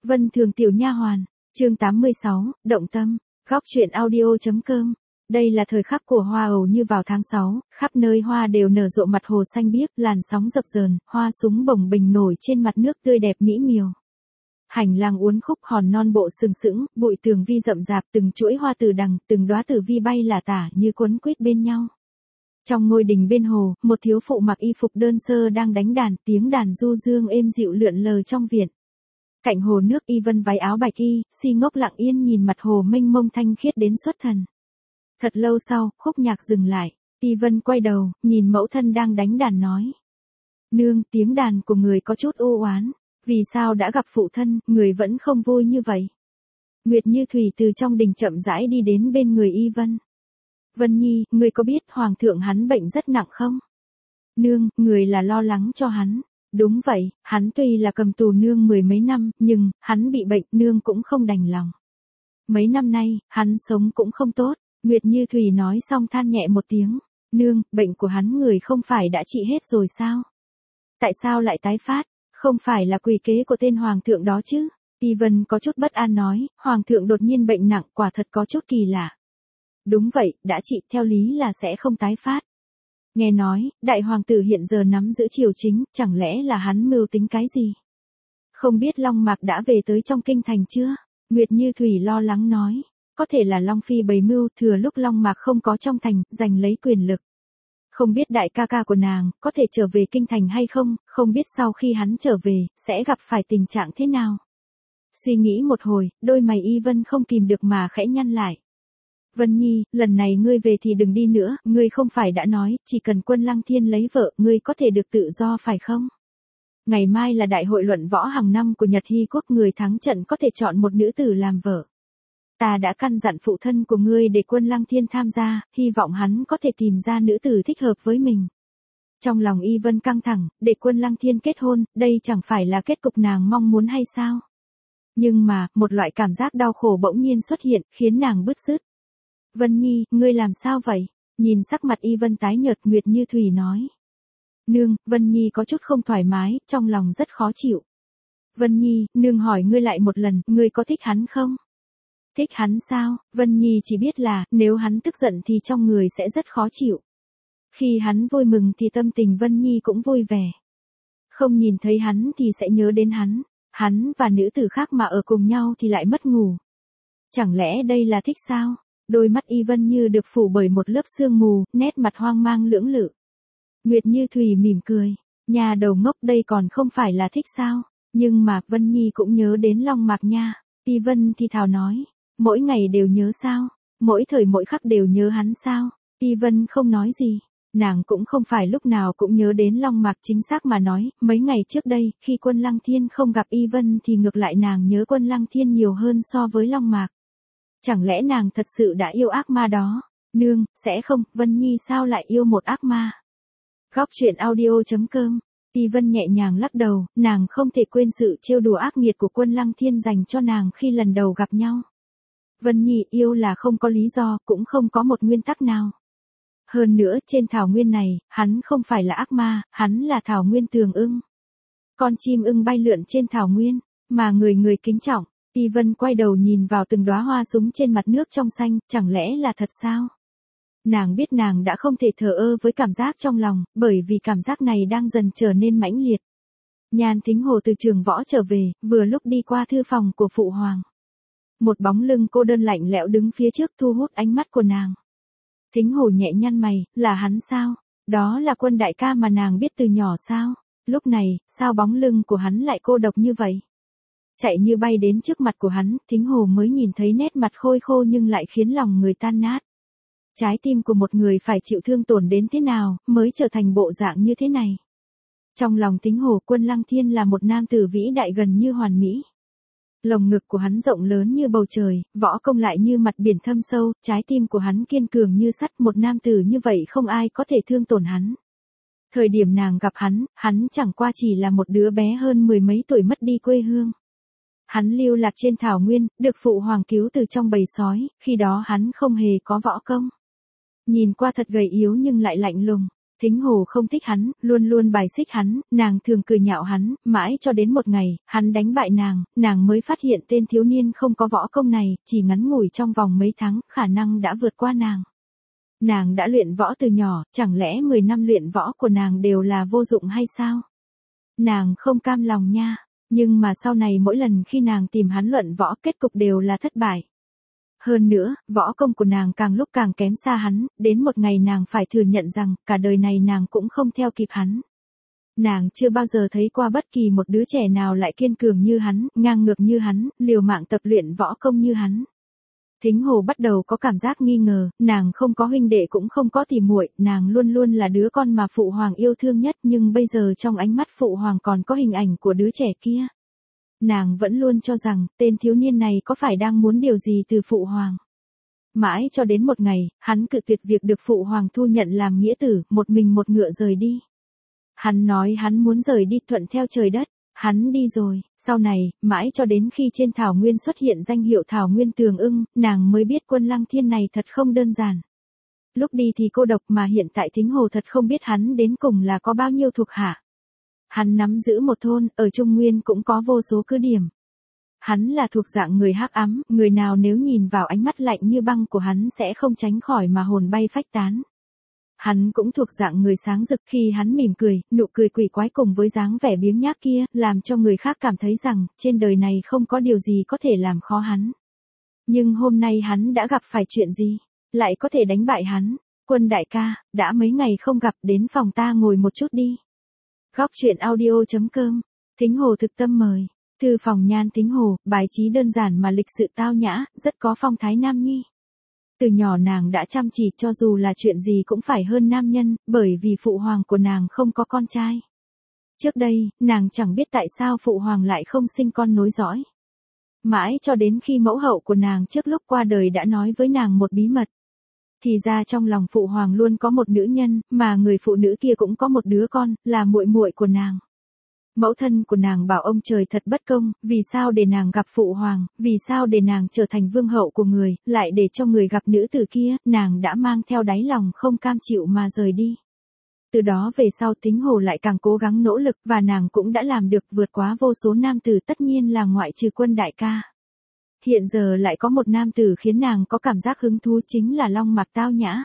Vân Thường tiểu nha hoàn, chương 86, động tâm, góc truyện audio.com. Đây là thời khắc của hoa ầu như vào tháng 6, khắp nơi hoa đều nở rộ, mặt hồ xanh biếc, làn sóng dập dờn, hoa súng bồng bềnh nổi trên mặt nước tươi đẹp mỹ miều. Hành lang uốn khúc, hòn non bộ sừng sững, bụi tường vi rậm rạp, từng chuỗi hoa từ đằng, từng đóa tử vi bay lả tả như quấn quýt bên nhau. Trong ngôi đình bên hồ, một thiếu phụ mặc y phục đơn sơ đang đánh đàn, tiếng đàn du dương êm dịu lượn lờ trong viện. Cạnh hồ nước, Y Vân váy áo bạch y, si ngốc lặng yên nhìn mặt hồ mênh mông thanh khiết đến xuất thần. Thật lâu sau, khúc nhạc dừng lại, Y Vân quay đầu, nhìn mẫu thân đang đánh đàn nói: "Nương, tiếng đàn của người có chút u oán, vì sao đã gặp phụ thân, người vẫn không vui như vậy?" Nguyệt Như Thủy từ trong đình chậm rãi đi đến bên người Y Vân. "Vân Nhi, người có biết hoàng thượng hắn bệnh rất nặng không?" "Nương, người là lo lắng cho hắn." "Đúng vậy, hắn tuy là cầm tù nương mười mấy năm, nhưng, hắn bị bệnh, nương cũng không đành lòng. Mấy năm nay, hắn sống cũng không tốt." Nguyệt Như Thủy nói xong than nhẹ một tiếng. "Nương, bệnh của hắn người không phải đã trị hết rồi sao? Tại sao lại tái phát? Không phải là quỷ kế của tên hoàng thượng đó chứ?" Y Vân có chút bất an nói, "Hoàng thượng đột nhiên bệnh nặng, quả thật có chút kỳ lạ." "Đúng vậy, đã trị, theo lý là sẽ không tái phát. Nghe nói, đại hoàng tử hiện giờ nắm giữ triều chính, chẳng lẽ là hắn mưu tính cái gì? Không biết Long Mạc đã về tới trong kinh thành chưa?" Nguyệt Như Thủy lo lắng nói, "Có thể là Long Phi bày mưu, thừa lúc Long Mạc không có trong thành, giành lấy quyền lực. Không biết đại ca ca của nàng, có thể trở về kinh thành hay không, không biết sau khi hắn trở về, sẽ gặp phải tình trạng thế nào." Suy nghĩ một hồi, đôi mày Y Vân không kìm được mà khẽ nhăn lại. "Vân Nhi, lần này ngươi về thì đừng đi nữa, ngươi không phải đã nói, chỉ cần Quân Lăng Thiên lấy vợ, ngươi có thể được tự do phải không? Ngày mai là đại hội luận võ hàng năm của Nhật Hy quốc, người thắng trận có thể chọn một nữ tử làm vợ. Ta đã căn dặn phụ thân của ngươi để Quân Lăng Thiên tham gia, hy vọng hắn có thể tìm ra nữ tử thích hợp với mình." Trong lòng Y Vân căng thẳng, để Quân Lăng Thiên kết hôn, đây chẳng phải là kết cục nàng mong muốn hay sao? Nhưng mà, một loại cảm giác đau khổ bỗng nhiên xuất hiện, khiến nàng bứt rứt. "Vân Nhi, ngươi làm sao vậy?" Nhìn sắc mặt Y Vân tái nhợt, Nguyệt Như Thủy nói. "Nương, Vân Nhi có chút không thoải mái, trong lòng rất khó chịu." "Vân Nhi, nương hỏi ngươi lại một lần, ngươi có thích hắn không?" "Thích hắn sao?" Vân Nhi chỉ biết là, nếu hắn tức giận thì trong người sẽ rất khó chịu. Khi hắn vui mừng thì tâm tình Vân Nhi cũng vui vẻ. Không nhìn thấy hắn thì sẽ nhớ đến hắn. Hắn và nữ tử khác mà ở cùng nhau thì lại mất ngủ. Chẳng lẽ đây là thích sao? Đôi mắt Y Vân như được phủ bởi một lớp sương mù, nét mặt hoang mang lưỡng lự. Nguyệt Như Thủy mỉm cười. "Nhà đầu ngốc, đây còn không phải là thích sao? Nhưng mà, Vân Nhi cũng nhớ đến Long Mạc nha." Y Vân thì thào nói. "Mỗi ngày đều nhớ sao? Mỗi thời mỗi khắc đều nhớ hắn sao?" Y Vân không nói gì. Nàng cũng không phải lúc nào cũng nhớ đến Long Mạc, chính xác mà nói, mấy ngày trước đây, khi Quân Lăng Thiên không gặp Y Vân thì ngược lại nàng nhớ Quân Lăng Thiên nhiều hơn so với Long Mạc. Chẳng lẽ nàng thật sự đã yêu ác ma đó? "Nương, sẽ không, Vân Nhi sao lại yêu một ác ma?" Góc truyện audio.com. Y Vân nhẹ nhàng lắc đầu, nàng không thể quên sự trêu đùa ác nghiệt của Quân Lăng Thiên dành cho nàng khi lần đầu gặp nhau. "Vân Nhi, yêu là không có lý do, cũng không có một nguyên tắc nào. Hơn nữa, trên thảo nguyên này, hắn không phải là ác ma, hắn là thảo nguyên tường ưng. Con chim ưng bay lượn trên thảo nguyên, mà người người kính trọng." Y Vân quay đầu nhìn vào từng đóa hoa súng trên mặt nước trong xanh, chẳng lẽ là thật sao? Nàng biết nàng đã không thể thờ ơ với cảm giác trong lòng, bởi vì cảm giác này đang dần trở nên mãnh liệt. Nhan Thính Hồ từ trường võ trở về, vừa lúc đi qua thư phòng của phụ hoàng. Một bóng lưng cô đơn lạnh lẽo đứng phía trước thu hút ánh mắt của nàng. Thính Hồ nhẹ nhăn mày, "Là hắn sao? Đó là Quân đại ca mà nàng biết từ nhỏ sao? Lúc này, sao bóng lưng của hắn lại cô độc như vậy?" Chạy như bay đến trước mặt của hắn, Thính Hồ mới nhìn thấy nét mặt khôi khô nhưng lại khiến lòng người tan nát. Trái tim của một người phải chịu thương tổn đến thế nào, mới trở thành bộ dạng như thế này. Trong lòng Thính Hồ, Quân Lăng Thiên là một nam tử vĩ đại gần như hoàn mỹ. Lồng ngực của hắn rộng lớn như bầu trời, võ công lại như mặt biển thâm sâu, trái tim của hắn kiên cường như sắt, một nam tử như vậy không ai có thể thương tổn hắn. Thời điểm nàng gặp hắn chẳng qua chỉ là một đứa bé hơn mười mấy tuổi mất đi quê hương. Hắn lưu lạc trên thảo nguyên, được phụ hoàng cứu từ trong bầy sói, khi đó hắn không hề có võ công. Nhìn qua thật gầy yếu nhưng lại lạnh lùng. Thính Hồ không thích hắn, luôn luôn bài xích hắn, nàng thường cười nhạo hắn, mãi cho đến một ngày, hắn đánh bại nàng mới phát hiện tên thiếu niên không có võ công này, chỉ ngắn ngủi trong vòng mấy tháng, khả năng đã vượt qua nàng. Nàng đã luyện võ từ nhỏ, chẳng lẽ 10 năm luyện võ của nàng đều là vô dụng hay sao? Nàng không cam lòng nha, nhưng mà sau này mỗi lần khi nàng tìm hắn luận võ kết cục đều là thất bại. Hơn nữa, võ công của nàng càng lúc càng kém xa hắn, đến một ngày nàng phải thừa nhận rằng, cả đời này nàng cũng không theo kịp hắn. Nàng chưa bao giờ thấy qua bất kỳ một đứa trẻ nào lại kiên cường như hắn, ngang ngược như hắn, liều mạng tập luyện võ công như hắn. Thính Hồ bắt đầu có cảm giác nghi ngờ, nàng không có huynh đệ cũng không có tỉ muội, nàng luôn luôn là đứa con mà Phụ Hoàng yêu thương nhất, nhưng bây giờ trong ánh mắt Phụ Hoàng còn có hình ảnh của đứa trẻ kia. Nàng vẫn luôn cho rằng, tên thiếu niên này có phải đang muốn điều gì từ Phụ Hoàng. Mãi cho đến một ngày, hắn cự tuyệt việc được Phụ Hoàng thu nhận làm nghĩa tử, một mình một ngựa rời đi. Hắn nói hắn muốn rời đi thuận theo trời đất. Hắn đi rồi, sau này, mãi cho đến khi trên thảo nguyên xuất hiện danh hiệu Thảo Nguyên Tường Ưng, nàng mới biết Quân Lăng Thiên này thật không đơn giản. Lúc đi thì cô độc mà hiện tại Thính Hồ thật không biết hắn đến cùng là có bao nhiêu thuộc hạ. Hắn nắm giữ một thôn, ở Trung Nguyên cũng có vô số cứ điểm. Hắn là thuộc dạng người hắc ám, người nào nếu nhìn vào ánh mắt lạnh như băng của hắn sẽ không tránh khỏi mà hồn bay phách tán. Hắn cũng thuộc dạng người sáng rực, khi hắn mỉm cười, nụ cười quỷ quái cùng với dáng vẻ biếng nhác kia, làm cho người khác cảm thấy rằng, trên đời này không có điều gì có thể làm khó hắn. Nhưng hôm nay hắn đã gặp phải chuyện gì? Lại có thể đánh bại hắn? Quân đại ca, đã mấy ngày không gặp, đến phòng ta ngồi một chút đi. Góc truyện audio.com, Thính Hồ thực tâm mời. Thư phòng Nhan Thính Hồ, bài trí đơn giản mà lịch sự tao nhã, rất có phong thái nam nhi. Từ nhỏ nàng đã chăm chỉ, cho dù là chuyện gì cũng phải hơn nam nhân, bởi vì Phụ Hoàng của nàng không có con trai. Trước đây, nàng chẳng biết tại sao Phụ Hoàng lại không sinh con nối dõi. Mãi cho đến khi mẫu hậu của nàng trước lúc qua đời đã nói với nàng một bí mật. Thì ra trong lòng Phụ Hoàng luôn có một nữ nhân, mà người phụ nữ kia cũng có một đứa con, là muội muội của nàng. Mẫu thân của nàng bảo ông trời thật bất công, vì sao để nàng gặp Phụ Hoàng, vì sao để nàng trở thành vương hậu của người, lại để cho người gặp nữ tử kia, nàng đã mang theo đáy lòng không cam chịu mà rời đi. Từ đó về sau Thính Hồ lại càng cố gắng nỗ lực, và nàng cũng đã làm được vượt quá vô số nam tử, tất nhiên là ngoại trừ Quân đại ca. Hiện giờ lại có một nam tử khiến nàng có cảm giác hứng thú, chính là Long Mạc Tao Nhã.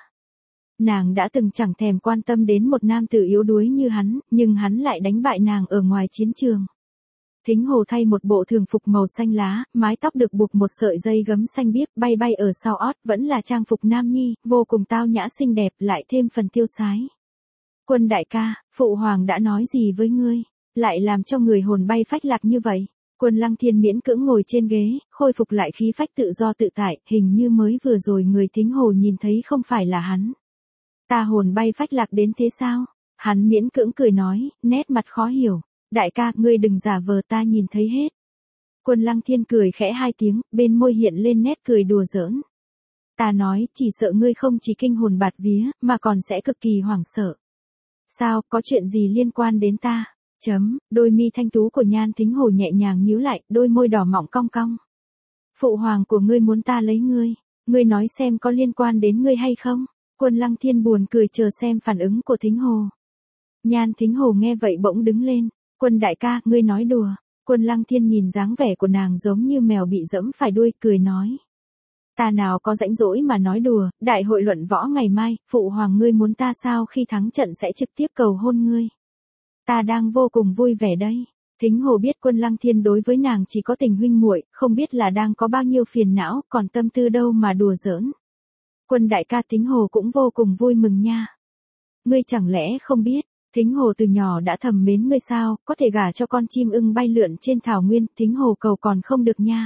Nàng đã từng chẳng thèm quan tâm đến một nam tử yếu đuối như hắn, nhưng hắn lại đánh bại nàng ở ngoài chiến trường. Thính Hồ thay một bộ thường phục màu xanh lá, mái tóc được buộc một sợi dây gấm xanh biếc bay bay ở sau ót, vẫn là trang phục nam nhi, vô cùng tao nhã xinh đẹp, lại thêm phần tiêu sái. Quân đại ca, Phụ Hoàng đã nói gì với ngươi, lại làm cho người hồn bay phách lạc như vậy? Quân Lăng Thiên miễn cưỡng ngồi trên ghế, khôi phục lại khí phách tự do tự tại, hình như mới vừa rồi người Thính Hồ nhìn thấy không phải là hắn. Ta hồn bay phách lạc đến thế sao? Hắn miễn cưỡng cười nói, nét mặt khó hiểu. Đại ca, ngươi đừng giả vờ, ta nhìn thấy hết. Quân Lăng Thiên cười khẽ hai tiếng, bên môi hiện lên nét cười đùa giỡn. Ta nói, chỉ sợ ngươi không chỉ kinh hồn bạt vía, mà còn sẽ cực kỳ hoảng sợ. Sao, có chuyện gì liên quan đến ta? Đôi mi thanh tú của Nhan Thính Hồ nhẹ nhàng nhíu lại, đôi môi đỏ mọng cong cong. Phụ Hoàng của ngươi muốn ta lấy ngươi nói xem có liên quan đến ngươi hay không? Quân Lăng Thiên buồn cười chờ xem phản ứng của Thính Hồ. Nhan Thính Hồ nghe vậy bỗng đứng lên. Quân đại ca, ngươi nói đùa. Quân Lăng Thiên nhìn dáng vẻ của nàng giống như mèo bị dẫm phải đuôi, cười nói. Ta nào có rãnh rỗi mà nói đùa, đại hội luận võ ngày mai, Phụ Hoàng ngươi muốn ta sao khi thắng trận sẽ trực tiếp cầu hôn ngươi. Ta đang vô cùng vui vẻ đây. Thính Hồ biết Quân Lăng Thiên đối với nàng chỉ có tình huynh muội, không biết là đang có bao nhiêu phiền não, còn tâm tư đâu mà đùa giỡn. Quân đại ca, Thính Hồ cũng vô cùng vui mừng nha. Ngươi chẳng lẽ không biết, Thính Hồ từ nhỏ đã thầm mến ngươi sao, có thể gả cho con chim ưng bay lượn trên thảo nguyên, Thính Hồ cầu còn không được nha.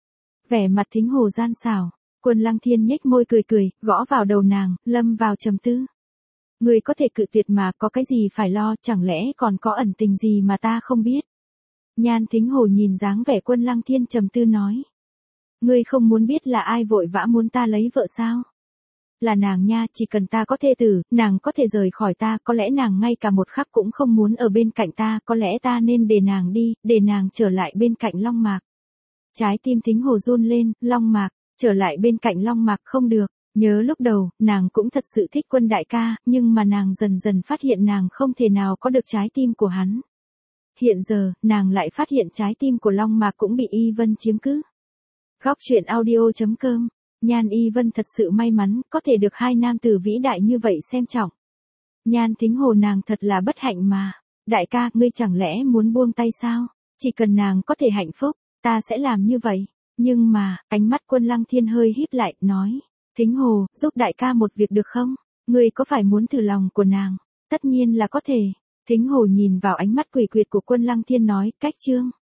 Vẻ mặt Thính Hồ gian xảo, Quân Lăng Thiên nhếch môi cười cười, gõ vào đầu nàng, lâm vào trầm tư. Ngươi có thể cự tuyệt mà, có cái gì phải lo, chẳng lẽ còn có ẩn tình gì mà ta không biết. Nhan Thính Hồ nhìn dáng vẻ Quân Lăng Thiên trầm tư nói. Ngươi không muốn biết là ai vội vã muốn ta lấy vợ sao? Là nàng nha, chỉ cần ta có thê tử, nàng có thể rời khỏi ta, có lẽ nàng ngay cả một khắc cũng không muốn ở bên cạnh ta, có lẽ ta nên để nàng đi, để nàng trở lại bên cạnh Long Mạc. Trái tim Thính Hồ run lên, Long Mạc, trở lại bên cạnh Long Mạc không được, Nhớ lúc đầu, nàng cũng thật sự thích Quân đại ca, nhưng mà nàng dần dần phát hiện nàng không thể nào có được trái tim của hắn. Hiện giờ, nàng lại phát hiện trái tim của Long Mạc cũng bị Y Vân chiếm cứ. Góc truyện audio.com. Nhan Y Vân thật sự may mắn, có thể được hai nam tử vĩ đại như vậy xem trọng. Nhan Thính Hồ nàng thật là bất hạnh mà. Đại ca, ngươi chẳng lẽ muốn buông tay sao? Chỉ cần nàng có thể hạnh phúc, ta sẽ làm như vậy. Nhưng mà, ánh mắt Quân Lăng Thiên hơi híp lại, nói. Thính Hồ, giúp đại ca một việc được không? Ngươi có phải muốn thử lòng của nàng? Tất nhiên là có thể. Thính Hồ nhìn vào ánh mắt quỷ quyệt của Quân Lăng Thiên nói, cách chương.